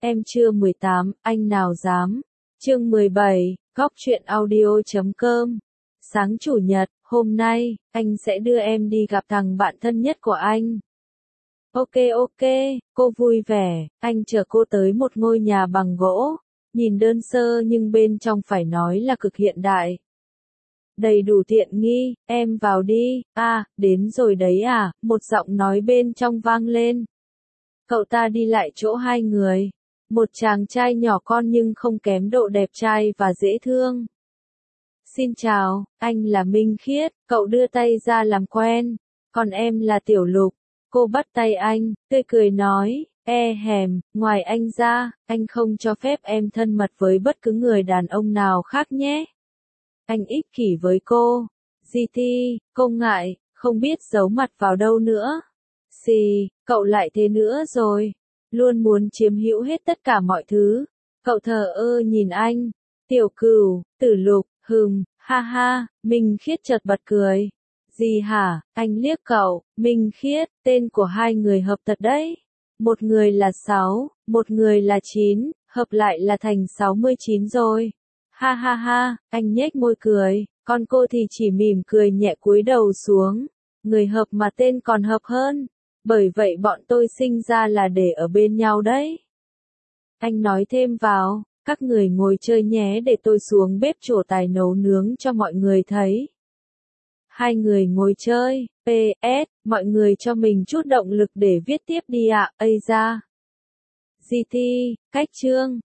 Em chưa 18, anh nào dám. Chương 17, Góc truyện audio.com. Sáng chủ nhật, hôm nay, anh sẽ đưa em đi gặp thằng bạn thân nhất của anh. Ok, cô vui vẻ, anh chở cô tới một ngôi nhà bằng gỗ, nhìn đơn sơ nhưng bên trong phải nói là cực hiện đại. Đầy đủ tiện nghi, em vào đi, đến rồi đấy à, một giọng nói bên trong vang lên. Cậu ta đi lại chỗ hai người. Một chàng trai nhỏ con nhưng không kém độ đẹp trai và dễ thương. Xin chào, anh là Minh Khiết, cậu đưa tay ra làm quen. Còn em là Tiểu Lục. Cô bắt tay anh, tươi cười nói, ngoài anh ra, anh không cho phép em thân mật với bất cứ người đàn ông nào khác nhé. Anh ích kỷ với cô. GT, cô ngại, không biết giấu mặt vào đâu nữa. Xì, cậu lại thế nữa rồi. Luôn muốn chiếm hữu hết tất cả mọi thứ. Cậu thờ ơ nhìn anh. Tiểu Cửu, Tử Lục, ha ha, Minh Khiết chợt bật cười. Gì hả, anh liếc cậu, Minh Khiết, tên của hai người hợp thật đấy. Một người là 6, một người là 9, hợp lại là thành 69 rồi. Ha, anh nhếch môi cười, còn cô thì chỉ mỉm cười nhẹ cúi đầu xuống. Người hợp mà tên còn hợp hơn. Bởi vậy bọn tôi sinh ra là để ở bên nhau đấy. Anh nói thêm vào, các người ngồi chơi nhé để tôi xuống bếp trổ tài nấu nướng cho mọi người thấy. Hai người ngồi chơi, PS, mọi người cho mình chút động lực để viết tiếp đi ạ, ra. GT, cách chương,